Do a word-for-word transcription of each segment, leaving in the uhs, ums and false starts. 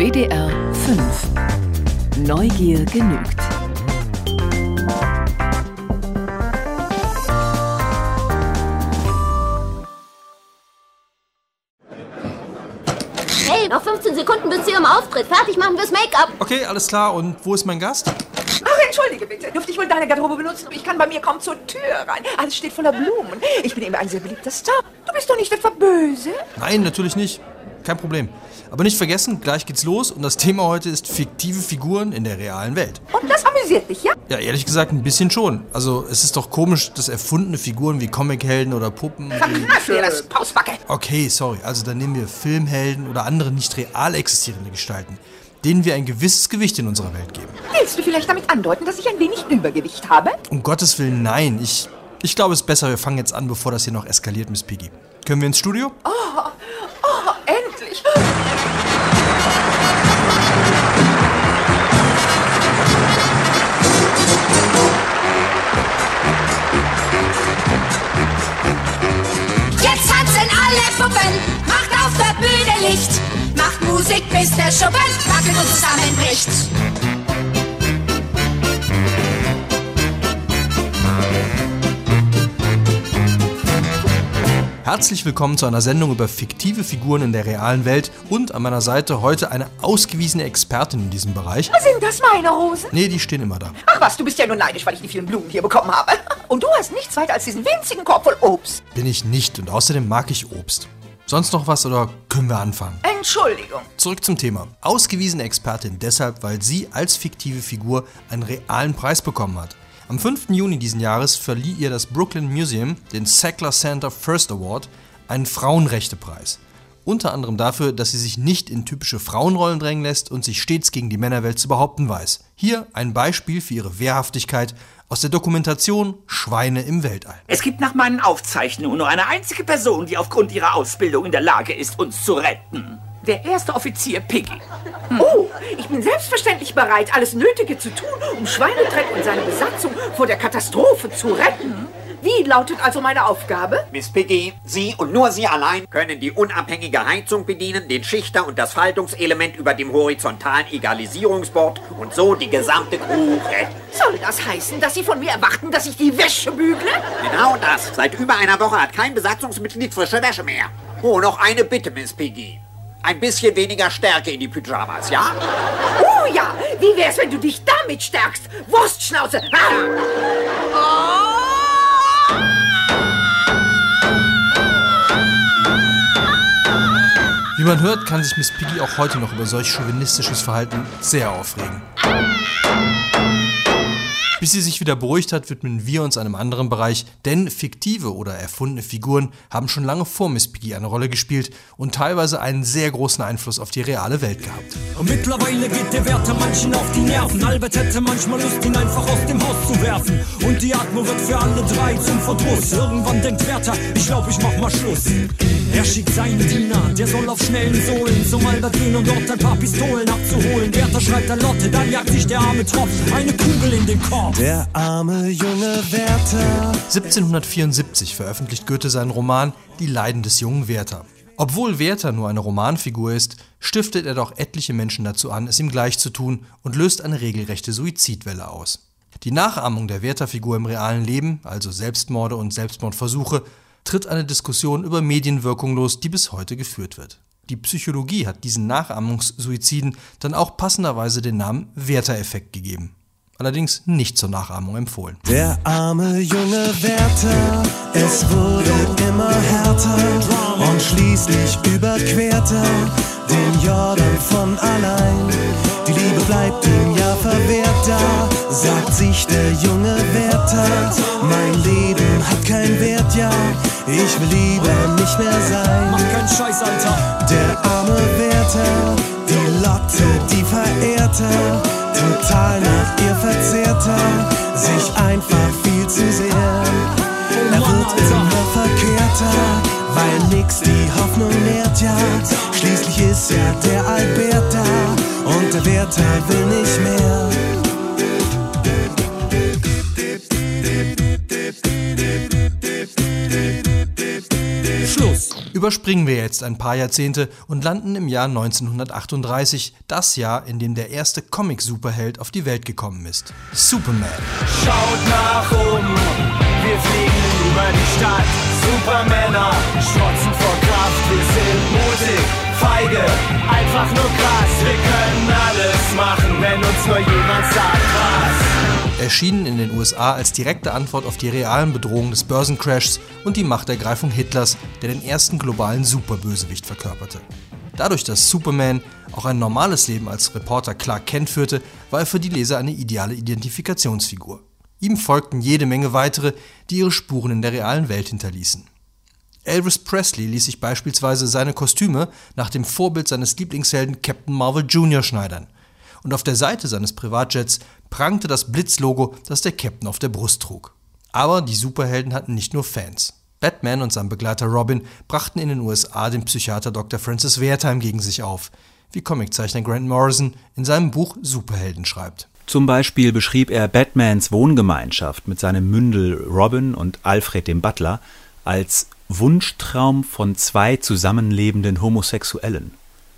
W D R fünf. Neugier genügt. Hey, noch fünfzehn Sekunden bis zu Ihrem Auftritt. Fertig machen wir's Make-up. Okay, alles klar. Und wo ist mein Gast? Ach, entschuldige bitte. Dürfte ich wohl deine Garderobe benutzen? Ich kann bei mir kaum zur Tür rein. Alles steht voller Blumen. Ich bin eben ein sehr beliebter Star. Du bist doch nicht etwa böse? Nein, natürlich nicht. Kein Problem. Aber nicht vergessen, gleich geht's los und das Thema heute ist fiktive Figuren in der realen Welt. Und das amüsiert dich, ja? Ja, ehrlich gesagt ein bisschen schon. Also es ist doch komisch, dass erfundene Figuren wie Comichelden oder Puppen... Verkneif dir das, Pausbacke! Okay, sorry. Also dann nehmen wir Filmhelden oder andere nicht real existierende Gestalten, denen wir ein gewisses Gewicht in unserer Welt geben. Willst du vielleicht damit andeuten, dass ich ein wenig Übergewicht habe? Um Gottes Willen, nein. Ich, ich glaube, es ist besser, wir fangen jetzt an, bevor das hier noch eskaliert, Miss Piggy. Können wir ins Studio? Oh, oh, endlich! Jetzt tanzen alle Puppen, macht auf der Bühne Licht, macht Musik, bis der Schuppen wackelt und zusammenbricht. Herzlich willkommen zu einer Sendung über fiktive Figuren in der realen Welt und an meiner Seite heute eine ausgewiesene Expertin in diesem Bereich. Sind das meine Hosen? Nee, die stehen immer da. Ach was, du bist ja nur neidisch, weil ich die vielen Blumen hier bekommen habe. Und du hast nichts weiter als diesen winzigen Korb voll Obst. Bin ich nicht und außerdem mag ich Obst. Sonst noch was oder können wir anfangen? Entschuldigung. Zurück zum Thema. Ausgewiesene Expertin deshalb, weil sie als fiktive Figur einen realen Preis bekommen hat. Am fünften Juni diesen Jahres verlieh ihr das Brooklyn Museum den Sackler Center First Award, einen Frauenrechtepreis. Unter anderem dafür, dass sie sich nicht in typische Frauenrollen drängen lässt und sich stets gegen die Männerwelt zu behaupten weiß. Hier ein Beispiel für ihre Wehrhaftigkeit aus der Dokumentation Schweine im Weltall. Es gibt nach meinen Aufzeichnungen nur eine einzige Person, die aufgrund ihrer Ausbildung in der Lage ist, uns zu retten. Der erste Offizier Piggy. Oh, ich bin selbstverständlich bereit, alles Nötige zu tun, um Schweinetreck und seine Besatzung vor der Katastrophe zu retten. Wie lautet also meine Aufgabe? Miss Piggy, Sie und nur Sie allein können die unabhängige Heizung bedienen, den Schichter und das Faltungselement über dem horizontalen Egalisierungsboard und so die gesamte Crew retten. Soll das heißen, dass Sie von mir erwarten, dass ich die Wäsche bügle? Genau das. Seit über einer Woche hat kein Besatzungsmitglied frische Wäsche mehr. Oh, noch eine Bitte, Miss Piggy. Ein bisschen weniger Stärke in die Pyjamas, ja? Oh ja, wie wär's, wenn du dich damit stärkst? Wurstschnauze! Ah! Oh! Wie man hört, kann sich Miss Piggy auch heute noch über solch chauvinistisches Verhalten sehr aufregen. Bis sie sich wieder beruhigt hat, widmen wir uns einem anderen Bereich, denn fiktive oder erfundene Figuren haben schon lange vor Miss Piggy eine Rolle gespielt und teilweise einen sehr großen Einfluss auf die reale Welt gehabt. Und mittlerweile geht der Wärter manchen auf die Nerven. Albert hätte manchmal Lust, ihn einfach aus dem Haus zu werfen. Und die Atmo wird für alle drei zum Verdruss. Irgendwann denkt Wärter, ich glaub, ich mach mal Schluss. Er schickt seinen Diener, der soll auf schnellen Sohlen zum Albert gehen und dort ein paar Pistolen abzuholen. Wärter schreibt an Lotte, dann jagt sich der arme Tropf eine Kugel in den Korb. Der arme junge Wärter. siebzehnhundertvierundsiebzig veröffentlicht Goethe seinen Roman Die Leiden des jungen Werther. Obwohl Werther nur eine Romanfigur ist, stiftet er doch etliche Menschen dazu an, es ihm gleich zu tun und löst eine regelrechte Suizidwelle aus. Die Nachahmung der Werther-Figur im realen Leben, also Selbstmorde und Selbstmordversuche, tritt eine Diskussion über Medienwirkung los, die bis heute geführt wird. Die Psychologie hat diesen Nachahmungssuiziden dann auch passenderweise den Namen Werther-Effekt gegeben. Allerdings nicht zur Nachahmung empfohlen. Der arme junge Wärter, es wurde immer härter und schließlich überquert er den Jordan von allein. Die Liebe bleibt ihm ja verwehrt, da sagt sich der junge Wärter, mein Leben hat keinen Wert, ja, ich will lieber nicht mehr sein. Mach keinen Scheiß, Alter. Der arme Wärter, die Lotte, die verehrt er, total nach ihr verzehrter, sich einfach viel zu sehr. Er wird immer verkehrter, weil nix die Hoffnung nährt, ja. Schließlich ist ja der Albert da und der Wärter will nicht mehr. Schluss. Über Überspringen wir jetzt ein paar Jahrzehnte und landen im Jahr neunzehnhundertachtunddreißig, das Jahr, in dem der erste Comic-Superheld auf die Welt gekommen ist: Superman. Schaut nach oben, wir fliegen über die Stadt. Supermänner strotzen vor Kraft, wir sind mutig, feige, einfach nur krass. Wir können alles machen, wenn uns nur jemand sagt, was. Erschienen in den U S A als direkte Antwort auf die realen Bedrohungen des Börsencrashs und die Machtergreifung Hitlers, der den ersten globalen Superbösewicht verkörperte. Dadurch, dass Superman auch ein normales Leben als Reporter Clark Kent führte, war er für die Leser eine ideale Identifikationsfigur. Ihm folgten jede Menge weitere, die ihre Spuren in der realen Welt hinterließen. Elvis Presley ließ sich beispielsweise seine Kostüme nach dem Vorbild seines Lieblingshelden Captain Marvel Junior schneidern. Und auf der Seite seines Privatjets prangte das Blitzlogo, das der Captain auf der Brust trug. Aber die Superhelden hatten nicht nur Fans. Batman und sein Begleiter Robin brachten in den U S A den Psychiater Doktor Francis Wertheim gegen sich auf, wie Comiczeichner Grant Morrison in seinem Buch Superhelden schreibt. Zum Beispiel beschrieb er Batmans Wohngemeinschaft mit seinem Mündel Robin und Alfred dem Butler als Wunschtraum von zwei zusammenlebenden Homosexuellen.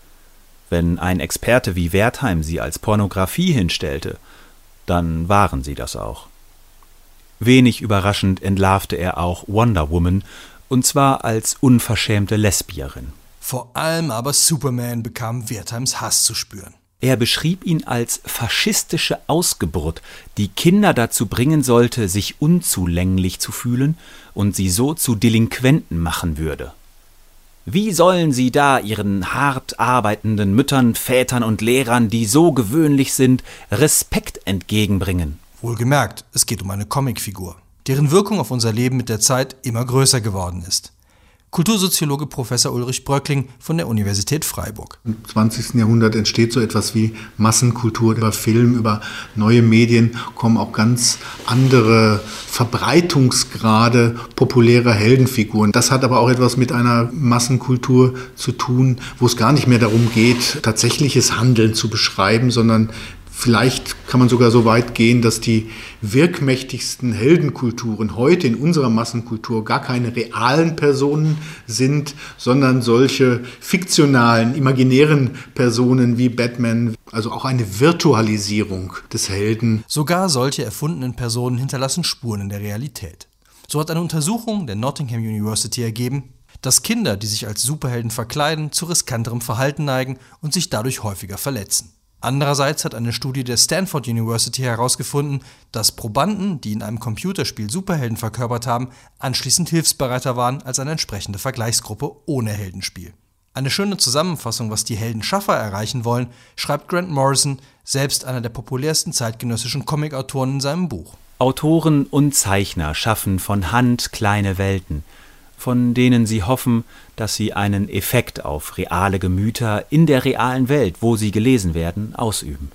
Wenn ein Experte wie Wertheim sie als Pornografie hinstellte, dann waren sie das auch. Wenig überraschend entlarvte er auch Wonder Woman, und zwar als unverschämte Lesbierin. Vor allem aber Superman bekam Wertheims Hass zu spüren. Er beschrieb ihn als faschistische Ausgeburt, die Kinder dazu bringen sollte, sich unzulänglich zu fühlen und sie so zu Delinquenten machen würde. Wie sollen sie da ihren hart arbeitenden Müttern, Vätern und Lehrern, die so gewöhnlich sind, Respekt entgegenbringen? Wohlgemerkt, es geht um eine Comicfigur, deren Wirkung auf unser Leben mit der Zeit immer größer geworden ist. Kultursoziologe Professor Ulrich Bröckling von der Universität Freiburg. Im zwanzigsten Jahrhundert entsteht so etwas wie Massenkultur. Über Film, über neue Medien kommen auch ganz andere Verbreitungsgrade populärer Heldenfiguren. Das hat aber auch etwas mit einer Massenkultur zu tun, wo es gar nicht mehr darum geht, tatsächliches Handeln zu beschreiben, sondern vielleicht kann man sogar so weit gehen, dass die wirkmächtigsten Heldenkulturen heute in unserer Massenkultur gar keine realen Personen sind, sondern solche fiktionalen, imaginären Personen wie Batman, also auch eine Virtualisierung des Helden. Sogar solche erfundenen Personen hinterlassen Spuren in der Realität. So hat eine Untersuchung der Nottingham University ergeben, dass Kinder, die sich als Superhelden verkleiden, zu riskanterem Verhalten neigen und sich dadurch häufiger verletzen. Andererseits hat eine Studie der Stanford University herausgefunden, dass Probanden, die in einem Computerspiel Superhelden verkörpert haben, anschließend hilfsbereiter waren als eine entsprechende Vergleichsgruppe ohne Heldenspiel. Eine schöne Zusammenfassung, was die Heldenschaffer erreichen wollen, schreibt Grant Morrison, selbst einer der populärsten zeitgenössischen Comicautoren, in seinem Buch. Autoren und Zeichner schaffen von Hand kleine Welten, von denen sie hoffen, dass sie einen Effekt auf reale Gemüter in der realen Welt, wo sie gelesen werden, ausüben.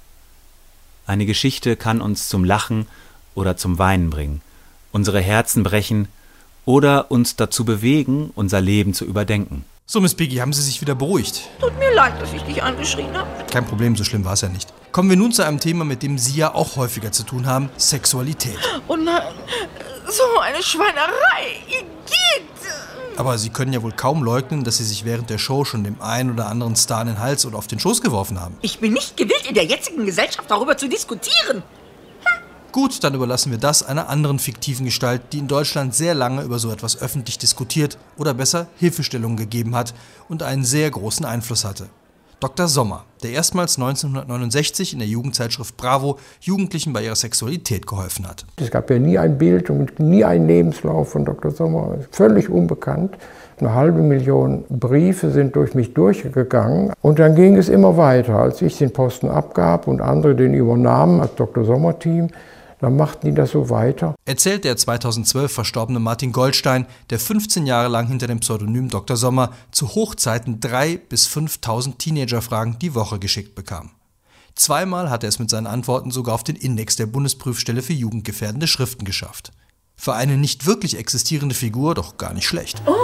Eine Geschichte kann uns zum Lachen oder zum Weinen bringen, unsere Herzen brechen oder uns dazu bewegen, unser Leben zu überdenken. So, Miss Piggy, haben Sie sich wieder beruhigt? Tut mir leid, dass ich dich angeschrien habe. Kein Problem, so schlimm war es ja nicht. Kommen wir nun zu einem Thema, mit dem Sie ja auch häufiger zu tun haben: Sexualität. Oh nein, so eine Schweinerei. Igitt. Aber Sie können ja wohl kaum leugnen, dass Sie sich während der Show schon dem einen oder anderen Star in den Hals oder auf den Schoß geworfen haben. Ich bin nicht gewillt, in der jetzigen Gesellschaft darüber zu diskutieren. Gut, dann überlassen wir das einer anderen fiktiven Gestalt, die in Deutschland sehr lange über so etwas öffentlich diskutiert oder besser Hilfestellungen gegeben hat und einen sehr großen Einfluss hatte. Doktor Sommer, der erstmals neunzehnhundertneunundsechzig in der Jugendzeitschrift Bravo Jugendlichen bei ihrer Sexualität geholfen hat. Es gab ja nie ein Bild und nie einen Lebenslauf von Doktor Sommer, völlig unbekannt. Eine halbe Million Briefe sind durch mich durchgegangen und dann ging es immer weiter. Als ich den Posten abgab und andere den übernahmen als Doktor Sommer-Team, dann machten die das so weiter. Erzählt der zweitausendzwölf verstorbene Martin Goldstein, der fünfzehn Jahre lang hinter dem Pseudonym Doktor Sommer zu Hochzeiten dreitausend bis fünftausend Teenagerfragen die Woche geschickt bekam. Zweimal hat er es mit seinen Antworten sogar auf den Index der Bundesprüfstelle für jugendgefährdende Schriften geschafft. Für eine nicht wirklich existierende Figur doch gar nicht schlecht. Oh.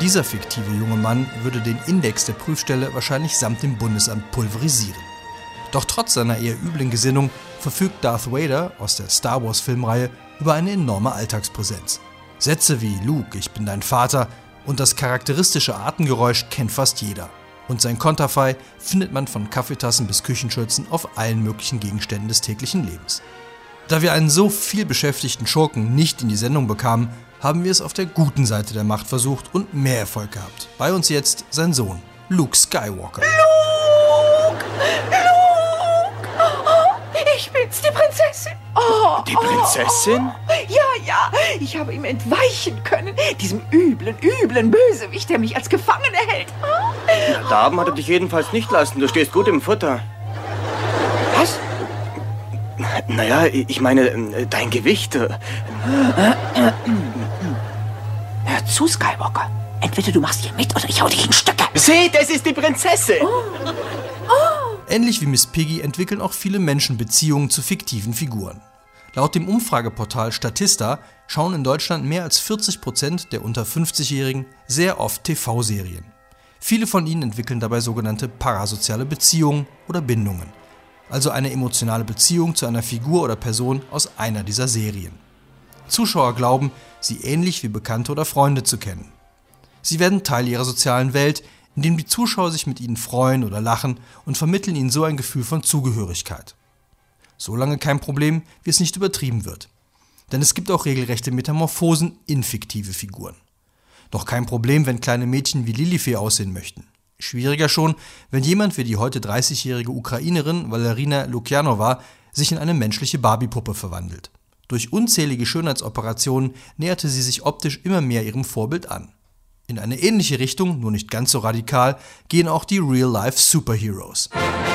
Dieser fiktive junge Mann würde den Index der Prüfstelle wahrscheinlich samt dem Bundesamt pulverisieren. Doch trotz seiner eher üblen Gesinnung verfügt Darth Vader aus der Star Wars Filmreihe über eine enorme Alltagspräsenz. Sätze wie Luke, ich bin dein Vater und das charakteristische Atemgeräusch kennt fast jeder. Und sein Konterfei findet man von Kaffeetassen bis Küchenschürzen auf allen möglichen Gegenständen des täglichen Lebens. Da wir einen so viel beschäftigten Schurken nicht in die Sendung bekamen, haben wir es auf der guten Seite der Macht versucht und mehr Erfolg gehabt. Bei uns jetzt sein Sohn, Luke Skywalker. Luke! Luke! Oh, ich bin's, die Prinzessin. Oh, die Prinzessin? Oh, ja, ja, ich habe ihm entweichen können, diesem üblen, üblen Bösewicht, der mich als Gefangene hält. Na, Darben hat er dich jedenfalls nicht lassen. Du stehst gut im Futter. Was? Naja, ich meine, dein Gewicht. Hör zu, Skywalker. Entweder du machst hier mit oder ich hau dich in Stücke. Seht, es ist die Prinzessin. Oh. Oh. Ähnlich wie Miss Piggy entwickeln auch viele Menschen Beziehungen zu fiktiven Figuren. Laut dem Umfrageportal Statista schauen in Deutschland mehr als vierzig Prozent der unter fünfzigjährigen sehr oft T V-Serien. Viele von ihnen entwickeln dabei sogenannte parasoziale Beziehungen oder Bindungen, also eine emotionale Beziehung zu einer Figur oder Person aus einer dieser Serien. Zuschauer glauben, sie ähnlich wie Bekannte oder Freunde zu kennen. Sie werden Teil ihrer sozialen Welt, indem die Zuschauer sich mit ihnen freuen oder lachen und vermitteln ihnen so ein Gefühl von Zugehörigkeit. Solange kein Problem, wie es nicht übertrieben wird. Denn es gibt auch regelrechte Metamorphosen in fiktive Figuren. Doch kein Problem, wenn kleine Mädchen wie Lilifee aussehen möchten. Schwieriger schon, wenn jemand wie die heute dreißigjährige Ukrainerin Valerina Lukjanova sich in eine menschliche Barbie-Puppe verwandelt. Durch unzählige Schönheitsoperationen näherte sie sich optisch immer mehr ihrem Vorbild an. In eine ähnliche Richtung, nur nicht ganz so radikal, gehen auch die Real-Life-Superheroes.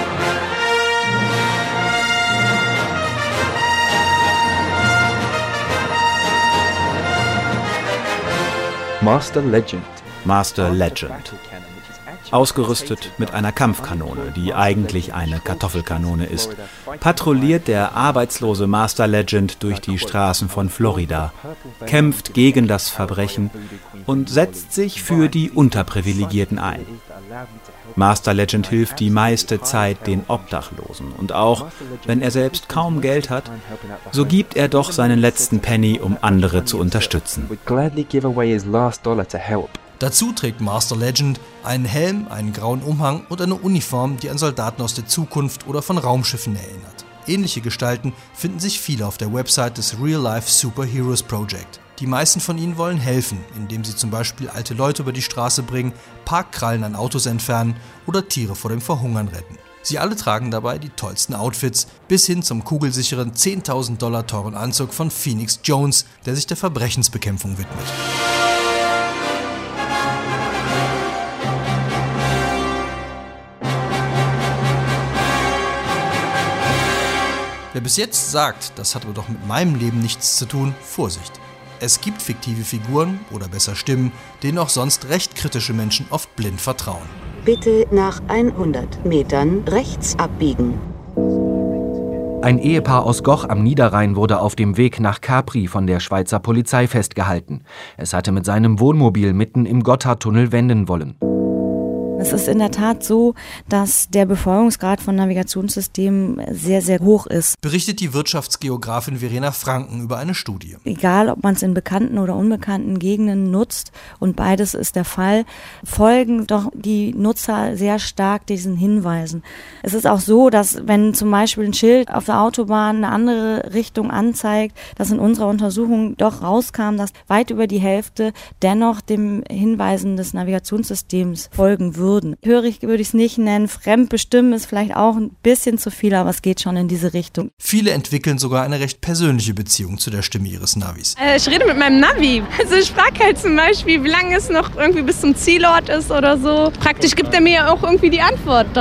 Master Legend. Master Legend. Ausgerüstet mit einer Kampfkanone, die eigentlich eine Kartoffelkanone ist, patrouilliert der arbeitslose Master Legend durch die Straßen von Florida, kämpft gegen das Verbrechen und setzt sich für die Unterprivilegierten ein. Master Legend hilft die meiste Zeit den Obdachlosen und auch, wenn er selbst kaum Geld hat, so gibt er doch seinen letzten Penny, um andere zu unterstützen. Dazu trägt Master Legend einen Helm, einen grauen Umhang und eine Uniform, die an Soldaten aus der Zukunft oder von Raumschiffen erinnert. Ähnliche Gestalten finden sich viele auf der Website des Real Life Superheroes Project. Die meisten von ihnen wollen helfen, indem sie zum Beispiel alte Leute über die Straße bringen, Parkkrallen an Autos entfernen oder Tiere vor dem Verhungern retten. Sie alle tragen dabei die tollsten Outfits, bis hin zum kugelsicheren zehntausend Dollar teuren Anzug von Phoenix Jones, der sich der Verbrechensbekämpfung widmet. Wer bis jetzt sagt, das hat aber doch mit meinem Leben nichts zu tun, Vorsicht. Es gibt fiktive Figuren, oder besser Stimmen, denen auch sonst recht kritische Menschen oft blind vertrauen. Bitte nach hundert Metern rechts abbiegen. Ein Ehepaar aus Goch am Niederrhein wurde auf dem Weg nach Capri von der Schweizer Polizei festgehalten. Es hatte mit seinem Wohnmobil mitten im Gotthardtunnel wenden wollen. Es ist in der Tat so, dass der Befolgungsgrad von Navigationssystemen sehr, sehr hoch ist. Berichtet die Wirtschaftsgeografin Verena Franken über eine Studie. Egal, ob man es in bekannten oder unbekannten Gegenden nutzt, und beides ist der Fall, folgen doch die Nutzer sehr stark diesen Hinweisen. Es ist auch so, dass wenn zum Beispiel ein Schild auf der Autobahn eine andere Richtung anzeigt, dass in unserer Untersuchung doch rauskam, dass weit über die Hälfte dennoch dem Hinweisen des Navigationssystems folgen würde. Hörig würde ich es nicht nennen, fremdbestimmen ist vielleicht auch ein bisschen zu viel, aber es geht schon in diese Richtung. Viele entwickeln sogar eine recht persönliche Beziehung zu der Stimme ihres Navis. Äh, ich rede mit meinem Navi. Also ich frage halt zum Beispiel, wie lange es noch irgendwie bis zum Zielort ist oder so. Praktisch gibt er mir ja auch irgendwie die Antwort darauf.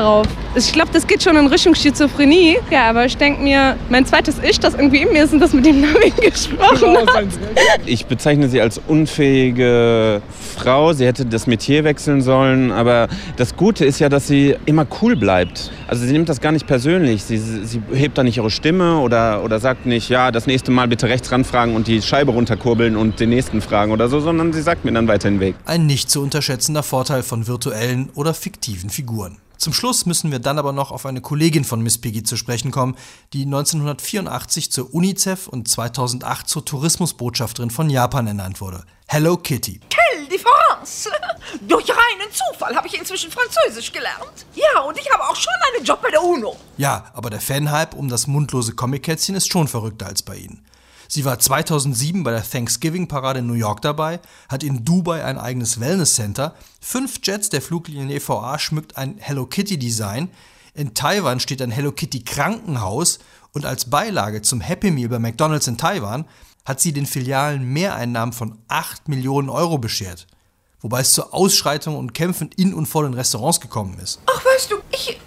Ich glaube, das geht schon in Richtung Schizophrenie. Ja, aber ich denke mir, mein zweites Ich, das irgendwie in mir ist und das mit dem Navi gesprochen hat. Ich bezeichne sie als unfähige Frau. Sie hätte das Metier wechseln sollen. Aber das Gute ist ja, dass sie immer cool bleibt. Also sie nimmt das gar nicht persönlich. Sie, sie hebt da nicht ihre Stimme oder, oder sagt nicht, ja, das nächste Mal bitte rechts ranfragen und die Scheibe runterkurbeln und den nächsten fragen oder so, sondern sie sagt mir dann weiter den Weg. Ein nicht zu unterschätzender Vorteil von virtuellen oder fiktiven Figuren. Zum Schluss müssen wir dann aber noch auf eine Kollegin von Miss Piggy zu sprechen kommen, die neunzehnhundertvierundachtzig zur UNICEF und zweitausendacht zur Tourismusbotschafterin von Japan ernannt wurde. Hello Kitty. Quelle différence! Durch reinen Zufall habe ich inzwischen Französisch gelernt. Ja, und ich habe auch schon einen Job bei der UNO. Ja, aber der Fanhype um das mundlose Comic-Kätzchen ist schon verrückter als bei Ihnen. Sie war zweitausendsieben bei der Thanksgiving-Parade in New York dabei, hat in Dubai ein eigenes Wellness-Center, fünf Jets der Fluglinie E V A schmückt ein Hello Kitty-Design, in Taiwan steht ein Hello Kitty-Krankenhaus und als Beilage zum Happy Meal bei McDonald's in Taiwan hat sie den Filialen Mehreinnahmen von acht Millionen Euro beschert. Wobei es zu Ausschreitungen und Kämpfen in und vor den Restaurants gekommen ist. Ach, weißt du, ich...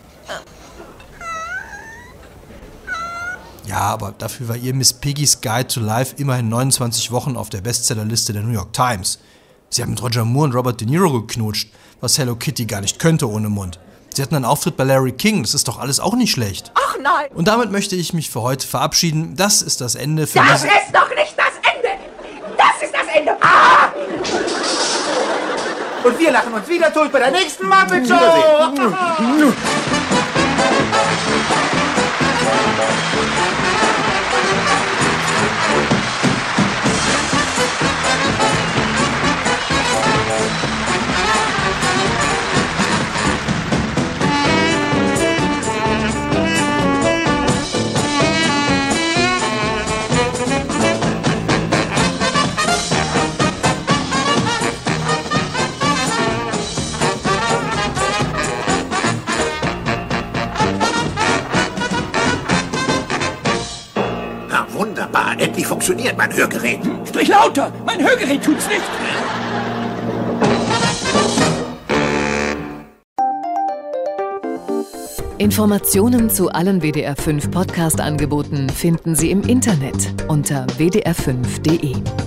Ja, aber dafür war ihr Miss Piggy's Guide to Life immerhin neunundzwanzig Wochen auf der Bestsellerliste der New York Times. Sie hat mit Roger Moore und Robert De Niro geknutscht, was Hello Kitty gar nicht könnte ohne Mund. Sie hatten einen Auftritt bei Larry King, das ist doch alles auch nicht schlecht. Ach nein! Und damit möchte ich mich für heute verabschieden. Das ist das Ende für Das diese... ist doch nicht das Ende! Das ist das Ende! Ah! Und wir lachen uns wieder tot bei der nächsten Muppet Show! Wunderbar, endlich funktioniert mein Hörgerät. Sprich lauter, mein Hörgerät tut's nicht. Informationen zu allen W D R fünf Podcast-Angeboten finden Sie im Internet unter w d r fünf punkt d e.